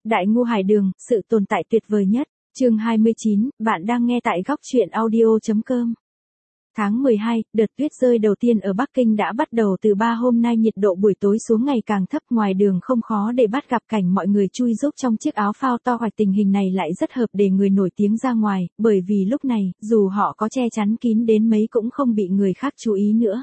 Đại Ngô Hải Đường, sự tồn tại tuyệt vời nhất. Chương 29, bạn đang nghe tại góc truyện audio.com. Tháng 12, đợt tuyết rơi đầu tiên ở Bắc Kinh đã bắt đầu từ 3 hôm nay, nhiệt độ buổi tối xuống ngày càng thấp, ngoài đường không khó để bắt gặp cảnh mọi người chui rúc trong chiếc áo phao to hoạch. Tình hình này lại rất hợp để người nổi tiếng ra ngoài, bởi vì lúc này, dù họ có che chắn kín đến mấy cũng không bị người khác chú ý nữa.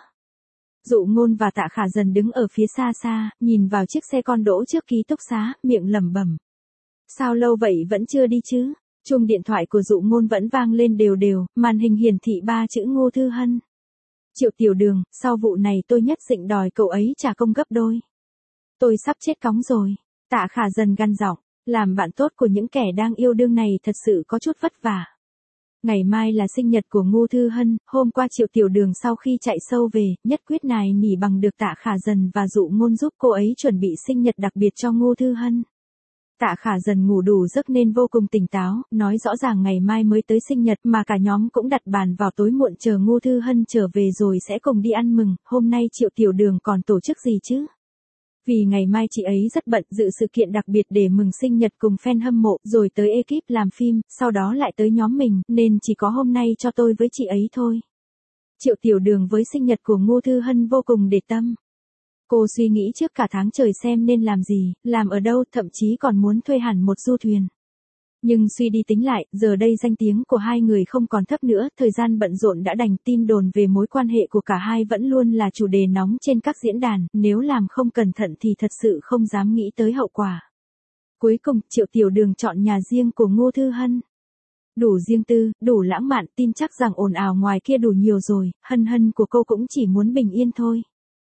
Dụ Ngôn và Tạ Khả Dần đứng ở phía xa xa, nhìn vào chiếc xe con đỗ trước ký túc xá, miệng lẩm bẩm. Sao lâu vậy vẫn chưa đi chứ? Chuông điện thoại của Dụ Ngôn vẫn vang lên đều đều, màn hình hiển thị 3 chữ Ngô Thư Hân. Triệu Tiểu Đường, sau vụ này tôi nhất định đòi cậu ấy trả công gấp đôi. Tôi sắp chết cóng rồi. Tạ Khả Dần gằn giọng, làm bạn tốt của những kẻ đang yêu đương này thật sự có chút vất vả. Ngày mai là sinh nhật của Ngô Thư Hân, hôm qua Triệu Tiểu Đường sau khi chạy sâu về, nhất quyết nài nỉ bằng được Tạ Khả Dần và Dụ Ngôn giúp cô ấy chuẩn bị sinh nhật đặc biệt cho Ngô Thư Hân. Tạ Khả Dần ngủ đủ giấc nên vô cùng tỉnh táo, nói rõ ràng ngày mai mới tới sinh nhật mà cả nhóm cũng đặt bàn vào tối muộn chờ Ngô Thư Hân trở về rồi sẽ cùng đi ăn mừng. Hôm nay Triệu Tiểu Đường còn tổ chức gì chứ? Vì ngày mai chị ấy rất bận dự sự kiện đặc biệt để mừng sinh nhật cùng fan hâm mộ, rồi tới ekip làm phim, sau đó lại tới nhóm mình, nên chỉ có hôm nay cho tôi với chị ấy thôi. Triệu Tiểu Đường với sinh nhật của Ngô Thư Hân vô cùng để tâm. Cô suy nghĩ trước cả tháng trời xem nên làm gì, làm ở đâu, thậm chí còn muốn thuê hẳn một du thuyền. Nhưng suy đi tính lại, giờ đây danh tiếng của hai người không còn thấp nữa, thời gian bận rộn đã đành, tin đồn về mối quan hệ của cả hai vẫn luôn là chủ đề nóng trên các diễn đàn, nếu làm không cẩn thận thì thật sự không dám nghĩ tới hậu quả. Cuối cùng, Triệu Tiểu Đường chọn nhà riêng của Ngô Thư Hân. Đủ riêng tư, đủ lãng mạn, tin chắc rằng ồn ào ngoài kia đủ nhiều rồi, Hân Hân của cô cũng chỉ muốn bình yên thôi.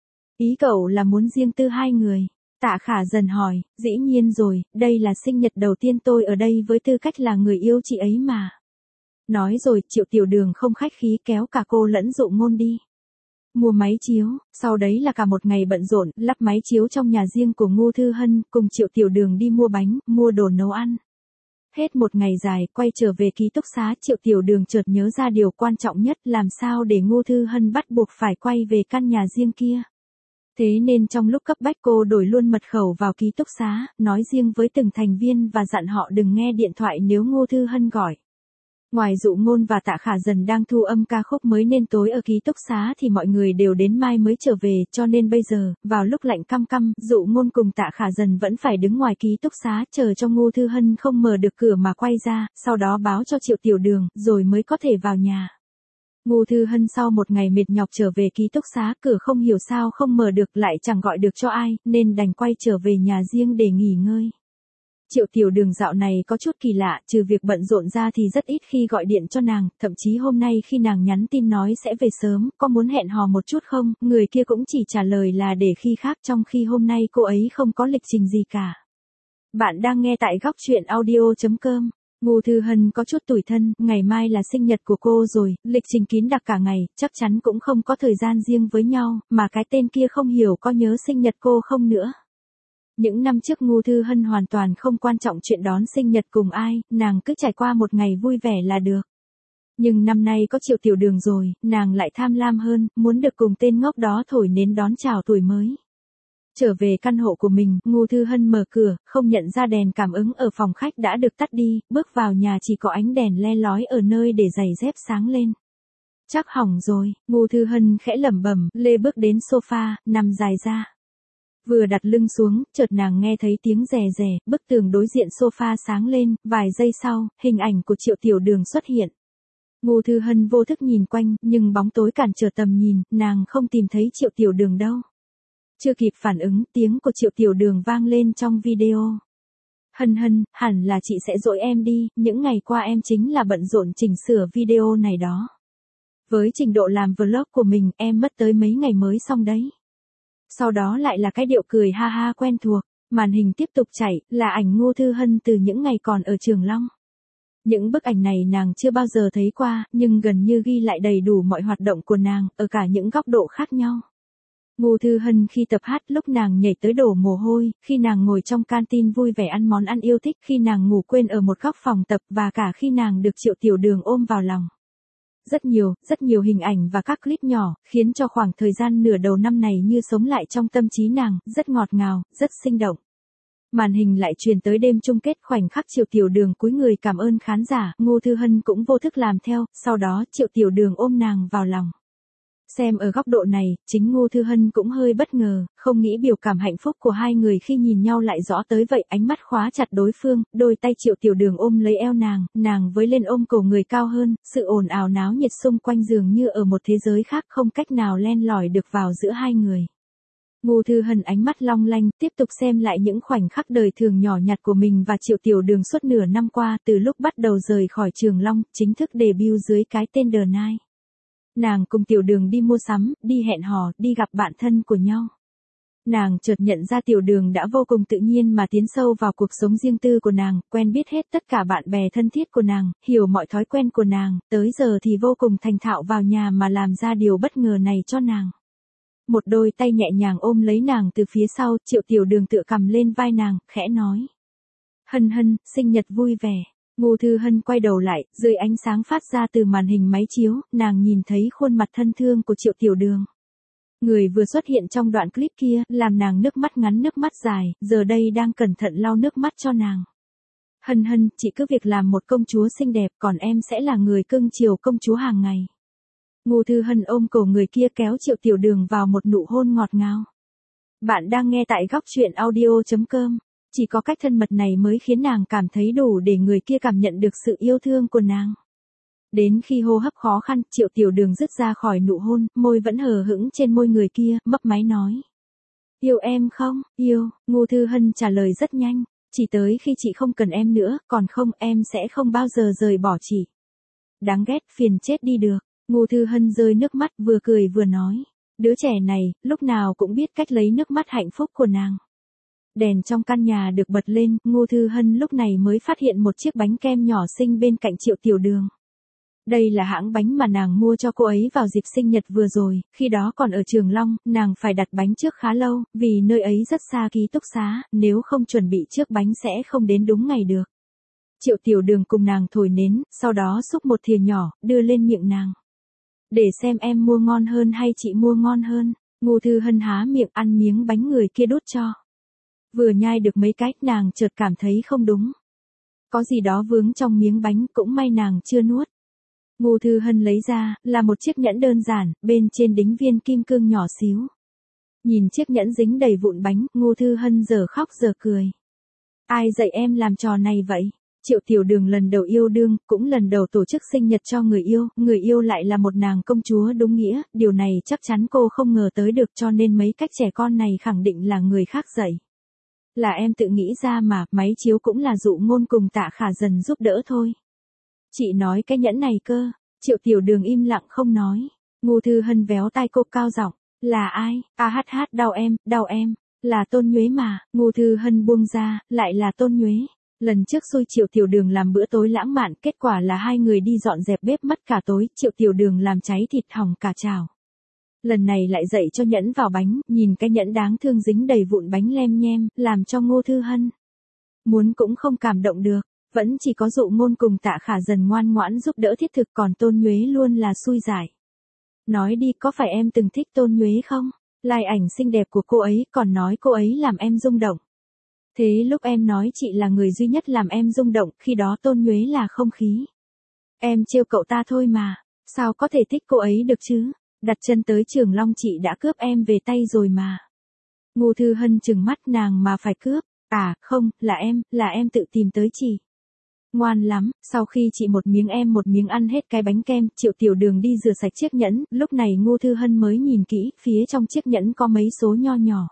Ý cậu là muốn riêng tư hai người? Tạ Khả Dần hỏi, dĩ nhiên rồi, đây là sinh nhật đầu tiên tôi ở đây với tư cách là người yêu chị ấy mà. Nói rồi, Triệu Tiểu Đường không khách khí kéo cả cô lẫn Dụ Ngôn đi. Mua máy chiếu, sau đấy là cả một ngày bận rộn, lắp máy chiếu trong nhà riêng của Ngô Thư Hân, cùng Triệu Tiểu Đường đi mua bánh, mua đồ nấu ăn. Hết một ngày dài, quay trở về ký túc xá, Triệu Tiểu Đường chợt nhớ ra điều quan trọng nhất, làm sao để Ngô Thư Hân bắt buộc phải quay về căn nhà riêng kia. Thế nên trong lúc cấp bách cô đổi luôn mật khẩu vào ký túc xá, nói riêng với từng thành viên và dặn họ đừng nghe điện thoại nếu Ngô Thư Hân gọi. Ngoài Dụ Ngôn và Tạ Khả Dần đang thu âm ca khúc mới nên tối ở ký túc xá thì mọi người đều đến mai mới trở về, cho nên bây giờ, vào lúc lạnh căm căm, Dụ Ngôn cùng Tạ Khả Dần vẫn phải đứng ngoài ký túc xá chờ cho Ngô Thư Hân không mở được cửa mà quay ra, sau đó báo cho Triệu Tiểu Đường, rồi mới có thể vào nhà. Ngô Thư Hân sau một ngày mệt nhọc trở về ký túc xá, cửa không hiểu sao không mở được, lại chẳng gọi được cho ai, nên đành quay trở về nhà riêng để nghỉ ngơi. Triệu Tiểu Đường dạo này có chút kỳ lạ, trừ việc bận rộn ra thì rất ít khi gọi điện cho nàng, thậm chí hôm nay khi nàng nhắn tin nói sẽ về sớm, có muốn hẹn hò một chút không, người kia cũng chỉ trả lời là để khi khác, trong khi hôm nay cô ấy không có lịch trình gì cả. Bạn đang nghe tại góc truyện audio.com. Ngô Thư Hân có chút tủi thân, ngày mai là sinh nhật của cô rồi, lịch trình kín đặc cả ngày, chắc chắn cũng không có thời gian riêng với nhau, mà cái tên kia không hiểu có nhớ sinh nhật cô không nữa. Những năm trước Ngô Thư Hân hoàn toàn không quan trọng chuyện đón sinh nhật cùng ai, nàng cứ trải qua một ngày vui vẻ là được. Nhưng năm nay có Triệu Tiểu Đường rồi, nàng lại tham lam hơn, muốn được cùng tên ngốc đó thổi nến đón chào tuổi mới. Trở về căn hộ của mình, Ngô Thư Hân mở cửa, không nhận ra đèn cảm ứng ở phòng khách đã được tắt đi, bước vào nhà chỉ có ánh đèn le lói ở nơi để giày dép sáng lên. Chắc hỏng rồi, Ngô Thư Hân khẽ lẩm bẩm, lê bước đến sofa, nằm dài ra. Vừa đặt lưng xuống, chợt nàng nghe thấy tiếng rè rè, bức tường đối diện sofa sáng lên, vài giây sau, hình ảnh của Triệu Tiểu Đường xuất hiện. Ngô Thư Hân vô thức nhìn quanh, nhưng bóng tối cản trở tầm nhìn, nàng không tìm thấy Triệu Tiểu Đường đâu. Chưa kịp phản ứng, tiếng của Triệu Tiểu Đường vang lên trong video. Hân Hân, hẳn là chị sẽ dỗi em đi, những ngày qua em chính là bận rộn chỉnh sửa video này đó. Với trình độ làm vlog của mình, em mất tới mấy ngày mới xong đấy. Sau đó lại là cái điệu cười ha ha quen thuộc, màn hình tiếp tục chạy, là ảnh Ngô Thư Hân từ những ngày còn ở Trường Long. Những bức ảnh này nàng chưa bao giờ thấy qua, nhưng gần như ghi lại đầy đủ mọi hoạt động của nàng, ở cả những góc độ khác nhau. Ngô Thư Hân khi tập hát, lúc nàng nhảy tới đổ mồ hôi, khi nàng ngồi trong canteen vui vẻ ăn món ăn yêu thích, khi nàng ngủ quên ở một góc phòng tập, và cả khi nàng được Triệu Tiểu Đường ôm vào lòng. Rất nhiều hình ảnh và các clip nhỏ, khiến cho khoảng thời gian nửa đầu năm này như sống lại trong tâm trí nàng, rất ngọt ngào, rất sinh động. Màn hình lại truyền tới đêm chung kết, khoảnh khắc Triệu Tiểu Đường cúi người cảm ơn khán giả, Ngô Thư Hân cũng vô thức làm theo, sau đó Triệu Tiểu Đường ôm nàng vào lòng. Xem ở góc độ này, chính Ngô Thư Hân cũng hơi bất ngờ, không nghĩ biểu cảm hạnh phúc của hai người khi nhìn nhau lại rõ tới vậy, ánh mắt khóa chặt đối phương, đôi tay Triệu Tiểu Đường ôm lấy eo nàng với lên ôm cổ người cao hơn, sự ồn ào náo nhiệt xung quanh dường như ở một thế giới khác không cách nào len lỏi được vào giữa hai người. Ngô Thư Hân ánh mắt long lanh, tiếp tục xem lại những khoảnh khắc đời thường nhỏ nhặt của mình và Triệu Tiểu Đường suốt nửa năm qua, từ lúc bắt đầu rời khỏi Trường Long, chính thức debut dưới cái tên The Night. Nàng cùng Tiểu Đường đi mua sắm, đi hẹn hò, đi gặp bạn thân của nhau. Nàng chợt nhận ra Tiểu Đường đã vô cùng tự nhiên mà tiến sâu vào cuộc sống riêng tư của nàng, quen biết hết tất cả bạn bè thân thiết của nàng, hiểu mọi thói quen của nàng, tới giờ thì vô cùng thành thạo vào nhà mà làm ra điều bất ngờ này cho nàng. Một đôi tay nhẹ nhàng ôm lấy nàng từ phía sau, Triệu Tiểu Đường tựa cầm lên vai nàng, khẽ nói. Hân Hân, sinh nhật vui vẻ. Ngô Thư Hân quay đầu lại, dưới ánh sáng phát ra từ màn hình máy chiếu, nàng nhìn thấy khuôn mặt thân thương của Triệu Tiểu Đường. Người vừa xuất hiện trong đoạn clip kia, làm nàng nước mắt ngắn nước mắt dài, giờ đây đang cẩn thận lau nước mắt cho nàng. Hân Hân, chị cứ việc làm một công chúa xinh đẹp, còn em sẽ là người cưng chiều công chúa hàng ngày. Ngô Thư Hân ôm cổ người kia kéo Triệu Tiểu Đường vào một nụ hôn ngọt ngào. Bạn đang nghe tại góc truyện audio.com. Chỉ có cách thân mật này mới khiến nàng cảm thấy đủ để người kia cảm nhận được sự yêu thương của nàng. Đến khi hô hấp khó khăn, Triệu Tiểu Đường dứt ra khỏi nụ hôn, môi vẫn hờ hững trên môi người kia, mấp máy nói. Yêu em không? Yêu, Ngô Thư Hân trả lời rất nhanh. Chỉ tới khi chị không cần em nữa, còn không em sẽ không bao giờ rời bỏ chị. Đáng ghét, phiền chết đi được. Ngô Thư Hân rơi nước mắt vừa cười vừa nói. Đứa trẻ này, lúc nào cũng biết cách lấy nước mắt hạnh phúc của nàng. Đèn trong căn nhà được bật lên, Ngô Thư Hân lúc này mới phát hiện một chiếc bánh kem nhỏ xinh bên cạnh Triệu Tiểu Đường. Đây là hãng bánh mà nàng mua cho cô ấy vào dịp sinh nhật vừa rồi, khi đó còn ở Trường Long, nàng phải đặt bánh trước khá lâu, vì nơi ấy rất xa ký túc xá, nếu không chuẩn bị trước bánh sẽ không đến đúng ngày được. Triệu Tiểu Đường cùng nàng thổi nến, sau đó xúc một thìa nhỏ, đưa lên miệng nàng. Để xem em mua ngon hơn hay chị mua ngon hơn. Ngô Thư Hân há miệng ăn miếng bánh người kia đút cho. Vừa nhai được mấy cái, nàng chợt cảm thấy không đúng. Có gì đó vướng trong miếng bánh, cũng may nàng chưa nuốt. Ngô Thư Hân lấy ra, là một chiếc nhẫn đơn giản, bên trên đính viên kim cương nhỏ xíu. Nhìn chiếc nhẫn dính đầy vụn bánh, Ngô Thư Hân giờ khóc giờ cười. Ai dạy em làm trò này vậy? Triệu Tiểu Đường lần đầu yêu đương, cũng lần đầu tổ chức sinh nhật cho người yêu lại là một nàng công chúa đúng nghĩa, điều này chắc chắn cô không ngờ tới được, cho nên mấy cách trẻ con này khẳng định là người khác dạy. Là em tự nghĩ ra mà, máy chiếu cũng là dụ ngôn cùng Tạ Khả Dần giúp đỡ thôi. Chị nói cái nhẫn này cơ. Triệu Tiểu Đường im lặng không nói. Ngô Thư Hân véo tai cô cao giọng. Là ai? Đau em. Là Tôn Nhuế mà. Ngô Thư Hân buông ra, lại là Tôn Nhuế. Lần trước xui Triệu Tiểu Đường làm bữa tối lãng mạn, kết quả là hai người đi dọn dẹp bếp mất cả tối, Triệu Tiểu Đường làm cháy thịt hỏng cả chảo. Lần này lại dậy cho nhẫn vào bánh, nhìn cái nhẫn đáng thương dính đầy vụn bánh lem nhem, làm cho Ngô Thư Hân muốn cũng không cảm động được, vẫn chỉ có dụ ngôn cùng Tạ Khả Dần ngoan ngoãn giúp đỡ thiết thực, còn Tôn Nhuế luôn là xui giải. Nói đi, có phải em từng thích Tôn Nhuế không? Like ảnh xinh đẹp của cô ấy, còn nói cô ấy làm em rung động. Thế lúc em nói chị là người duy nhất làm em rung động, khi đó Tôn Nhuế là không khí. Em trêu cậu ta thôi mà, sao có thể thích cô ấy được chứ? Đặt chân tới Trường Long chị đã cướp em về tay rồi mà. Ngô Thư Hân trừng mắt, nàng mà phải cướp. À, không, là em tự tìm tới chị. Ngoan lắm, sau khi chị một miếng em một miếng ăn hết cái bánh kem, Triệu Tiểu Đường đi rửa sạch chiếc nhẫn, lúc này Ngô Thư Hân mới nhìn kỹ, phía trong chiếc nhẫn có mấy số nho nhỏ.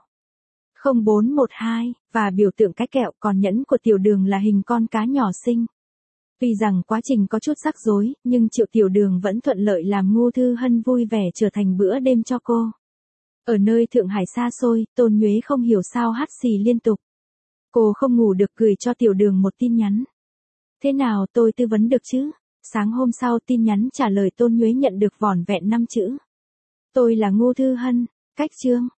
0412, và biểu tượng cái kẹo, còn nhẫn của Tiểu Đường là hình con cá nhỏ xinh. Tuy rằng quá trình có chút rắc rối, nhưng Triệu Tiểu Đường vẫn thuận lợi làm Ngô Thư Hân vui vẻ trở thành bữa đêm cho cô. Ở nơi Thượng Hải xa xôi, Tôn Nhuế không hiểu sao hắt xì liên tục. Cô không ngủ được, gửi cho Tiểu Đường một tin nhắn. Thế nào, tôi tư vấn được chứ? Sáng hôm sau tin nhắn trả lời Tôn Nhuế nhận được vỏn vẹn 5 chữ. Tôi là Ngô Thư Hân, cách chương.